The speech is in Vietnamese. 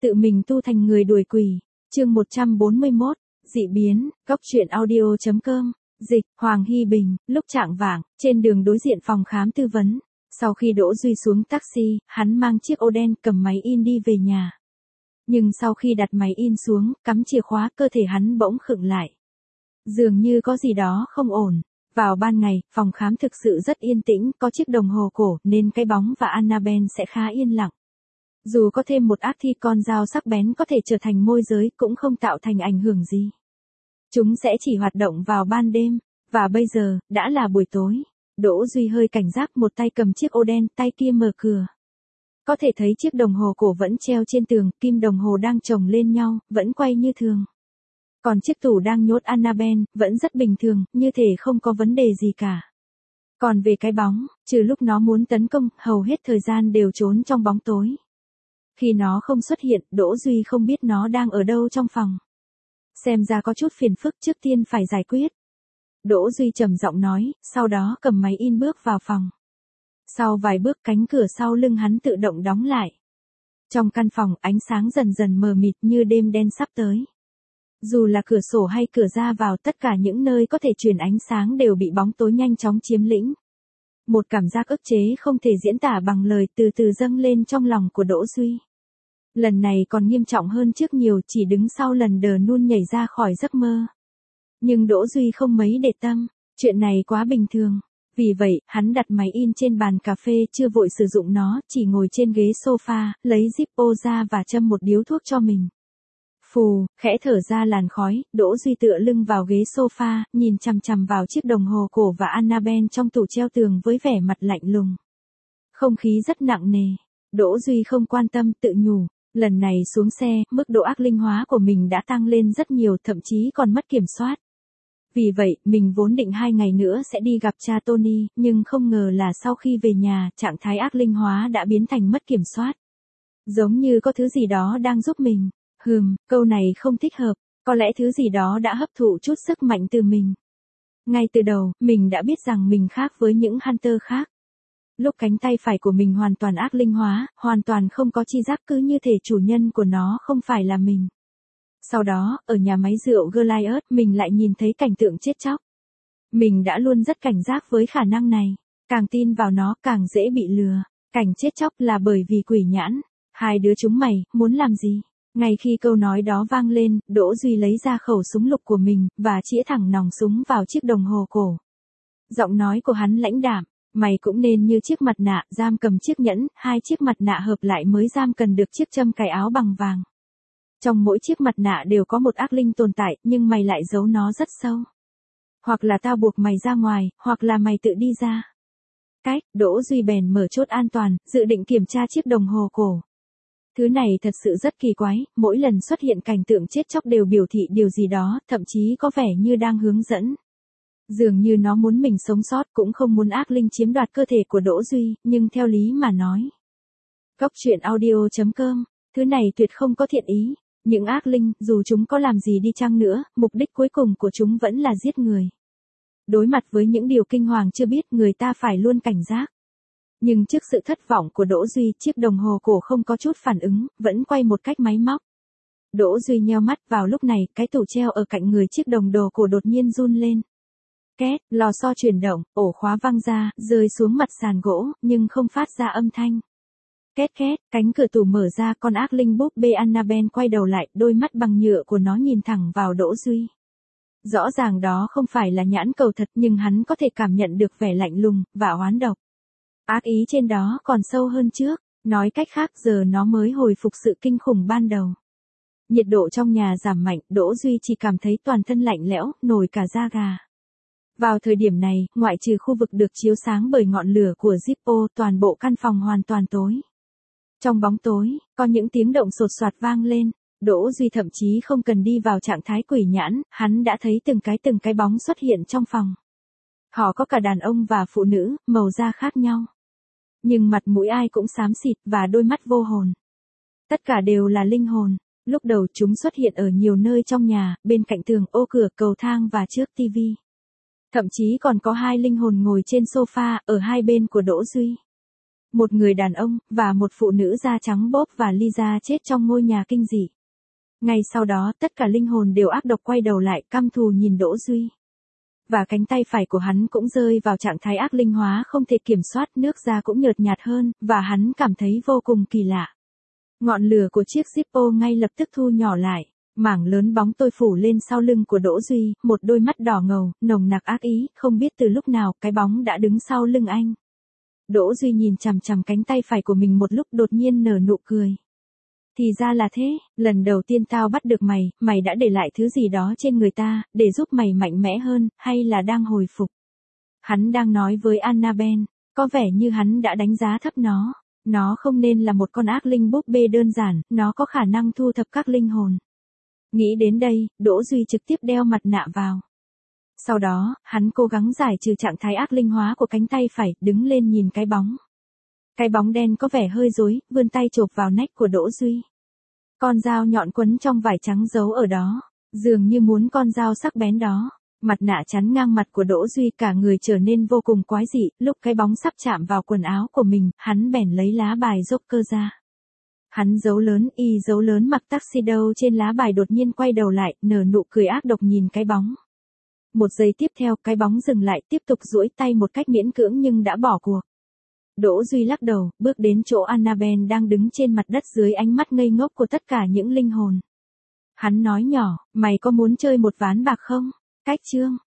Tự mình tu thành người đuổi quỷ. Chương 141, dị biến, góc truyện audio.com, dịch, Hoàng Hy Bình, lúc chạng vạng, trên đường đối diện phòng khám tư vấn. Sau khi Đỗ Duy xuống taxi, hắn mang chiếc ô đen cầm máy in đi về nhà. Nhưng sau khi đặt máy in xuống, cắm chìa khóa, cơ thể hắn bỗng khựng lại. Dường như có gì đó không ổn. Vào ban ngày, phòng khám thực sự rất yên tĩnh, có chiếc đồng hồ cổ, nên cái bóng và Annabelle sẽ khá yên lặng. Dù có thêm một ác thi con dao sắc bén có thể trở thành môi giới cũng không tạo thành ảnh hưởng gì. Chúng sẽ chỉ hoạt động vào ban đêm, và bây giờ, đã là buổi tối. Đỗ Duy hơi cảnh giác, một tay cầm chiếc ô đen, tay kia mở cửa. Có thể thấy chiếc đồng hồ cổ vẫn treo trên tường, kim đồng hồ đang chồng lên nhau, vẫn quay như thường. Còn chiếc tủ đang nhốt Annabelle, vẫn rất bình thường, như thể không có vấn đề gì cả. Còn về cái bóng, trừ lúc nó muốn tấn công, hầu hết thời gian đều trốn trong bóng tối. Khi nó không xuất hiện, Đỗ Duy không biết nó đang ở đâu trong phòng. Xem ra có chút phiền phức, trước tiên phải giải quyết. Đỗ Duy trầm giọng nói, sau đó cầm máy in bước vào phòng. Sau vài bước, cánh cửa sau lưng hắn tự động đóng lại. Trong căn phòng, ánh sáng dần dần mờ mịt như đêm đen sắp tới. Dù là cửa sổ hay cửa ra vào, tất cả những nơi có thể truyền ánh sáng đều bị bóng tối nhanh chóng chiếm lĩnh. Một cảm giác ức chế không thể diễn tả bằng lời từ từ dâng lên trong lòng của Đỗ Duy. Lần này còn nghiêm trọng hơn trước nhiều, chỉ đứng sau lần đờ nun nhảy ra khỏi giấc mơ. Nhưng Đỗ Duy không mấy để tâm, chuyện này quá bình thường. Vì vậy, hắn đặt máy in trên bàn cà phê, chưa vội sử dụng nó, chỉ ngồi trên ghế sofa, lấy Zippo ra và châm một điếu thuốc cho mình. Phù, khẽ thở ra làn khói, Đỗ Duy tựa lưng vào ghế sofa, nhìn chằm chằm vào chiếc đồng hồ cổ và Annabelle trong tủ treo tường với vẻ mặt lạnh lùng. Không khí rất nặng nề. Đỗ Duy không quan tâm, tự nhủ. Lần này xuống xe, mức độ ác linh hóa của mình đã tăng lên rất nhiều, thậm chí còn mất kiểm soát. Vì vậy, mình vốn định 2 ngày nữa sẽ đi gặp cha Tony, nhưng không ngờ là sau khi về nhà, trạng thái ác linh hóa đã biến thành mất kiểm soát. Giống như có thứ gì đó đang giúp mình. Câu này không thích hợp, có lẽ thứ gì đó đã hấp thụ chút sức mạnh từ mình. Ngay từ đầu, mình đã biết rằng mình khác với những hunter khác. Lúc cánh tay phải của mình hoàn toàn ác linh hóa, hoàn toàn không có chi giác, cứ như thể chủ nhân của nó không phải là mình. Sau đó, ở nhà máy rượu Goliath, mình lại nhìn thấy cảnh tượng chết chóc. Mình đã luôn rất cảnh giác với khả năng này. Càng tin vào nó, càng dễ bị lừa. Cảnh chết chóc là bởi vì quỷ nhãn. Hai đứa chúng mày, muốn làm gì? Ngay khi câu nói đó vang lên, Đỗ Duy lấy ra khẩu súng lục của mình, và chĩa thẳng nòng súng vào chiếc đồng hồ cổ. Giọng nói của hắn lãnh đạm, mày cũng nên như chiếc mặt nạ, giam cầm chiếc nhẫn, 2 chiếc mặt nạ hợp lại mới giam cần được chiếc châm cài áo bằng vàng. Trong mỗi chiếc mặt nạ đều có một ác linh tồn tại, nhưng mày lại giấu nó rất sâu. Hoặc là tao buộc mày ra ngoài, hoặc là mày tự đi ra. Đỗ Duy bèn mở chốt an toàn, dự định kiểm tra chiếc đồng hồ cổ. Thứ này thật sự rất kỳ quái, mỗi lần xuất hiện cảnh tượng chết chóc đều biểu thị điều gì đó, thậm chí có vẻ như đang hướng dẫn. Dường như nó muốn mình sống sót, cũng không muốn ác linh chiếm đoạt cơ thể của Đỗ Duy, nhưng theo lý mà nói. Góc truyện audio.com, thứ này tuyệt không có thiện ý. Những ác linh, dù chúng có làm gì đi chăng nữa, mục đích cuối cùng của chúng vẫn là giết người. Đối mặt với những điều kinh hoàng chưa biết, người ta phải luôn cảnh giác. Nhưng trước sự thất vọng của Đỗ Duy, chiếc đồng hồ cổ không có chút phản ứng, vẫn quay một cách máy móc. Đỗ Duy nheo mắt, vào lúc này, cái tủ treo ở cạnh người chiếc đồng đồ cổ đột nhiên run lên. Két, lò xo chuyển động, ổ khóa văng ra, rơi xuống mặt sàn gỗ, nhưng không phát ra âm thanh. Két két, cánh cửa tủ mở ra, con ác linh búp bê Annabelle quay đầu lại, đôi mắt bằng nhựa của nó nhìn thẳng vào Đỗ Duy. Rõ ràng đó không phải là nhãn cầu thật, nhưng hắn có thể cảm nhận được vẻ lạnh lùng và oán độc. Ác ý trên đó còn sâu hơn trước, nói cách khác giờ nó mới hồi phục sự kinh khủng ban đầu. Nhiệt độ trong nhà giảm mạnh, Đỗ Duy chỉ cảm thấy toàn thân lạnh lẽo, nổi cả da gà. Vào thời điểm này, ngoại trừ khu vực được chiếu sáng bởi ngọn lửa của Zippo, toàn bộ căn phòng hoàn toàn tối. Trong bóng tối, có những tiếng động sột soạt vang lên. Đỗ Duy thậm chí không cần đi vào trạng thái quỷ nhãn, hắn đã thấy từng cái bóng xuất hiện trong phòng. Họ có cả đàn ông và phụ nữ, màu da khác nhau. Nhưng mặt mũi ai cũng xám xịt và đôi mắt vô hồn. Tất cả đều là linh hồn. Lúc đầu chúng xuất hiện ở nhiều nơi trong nhà, bên cạnh tường, ô cửa, cầu thang và trước tivi. Thậm chí còn có 2 linh hồn ngồi trên sofa, ở hai bên của Đỗ Duy. Một người đàn ông, và một phụ nữ da trắng bốp và Lisa chết trong ngôi nhà kinh dị. Ngay sau đó tất cả linh hồn đều ác độc quay đầu lại căm thù nhìn Đỗ Duy. Và cánh tay phải của hắn cũng rơi vào trạng thái ác linh hóa không thể kiểm soát, nước da cũng nhợt nhạt hơn, và hắn cảm thấy vô cùng kỳ lạ. Ngọn lửa của chiếc Zippo ngay lập tức thu nhỏ lại. Mảng lớn bóng tôi phủ lên sau lưng của Đỗ Duy, một đôi mắt đỏ ngầu, nồng nặc ác ý, không biết từ lúc nào cái bóng đã đứng sau lưng anh. Đỗ Duy nhìn chằm chằm cánh tay phải của mình một lúc đột nhiên nở nụ cười. Thì ra là thế, lần đầu tiên tao bắt được mày, mày đã để lại thứ gì đó trên người ta, để giúp mày mạnh mẽ hơn, hay là đang hồi phục? Hắn đang nói với Annabelle, có vẻ như hắn đã đánh giá thấp nó. Nó không nên là một con ác linh búp bê đơn giản, nó có khả năng thu thập các linh hồn. Nghĩ đến đây, Đỗ Duy trực tiếp đeo mặt nạ vào. Sau đó, hắn cố gắng giải trừ trạng thái ác linh hóa của cánh tay phải, đứng lên nhìn cái bóng. Cái bóng đen có vẻ hơi rối, vươn tay chộp vào nách của Đỗ Duy. Con dao nhọn quấn trong vải trắng giấu ở đó, dường như muốn con dao sắc bén đó. Mặt nạ chắn ngang mặt của Đỗ Duy, cả người trở nên vô cùng quái dị, lúc cái bóng sắp chạm vào quần áo của mình, hắn bèn lấy lá bài Joker ra. Hắn dấu lớn mặc tuxedo trên lá bài đột nhiên quay đầu lại, nở nụ cười ác độc nhìn cái bóng. Một giây tiếp theo, cái bóng dừng lại, tiếp tục duỗi tay một cách miễn cưỡng nhưng đã bỏ cuộc. Đỗ Duy lắc đầu, bước đến chỗ Annabelle đang đứng trên mặt đất dưới ánh mắt ngây ngốc của tất cả những linh hồn. Hắn nói nhỏ, mày có muốn chơi một ván bạc không? Cách chương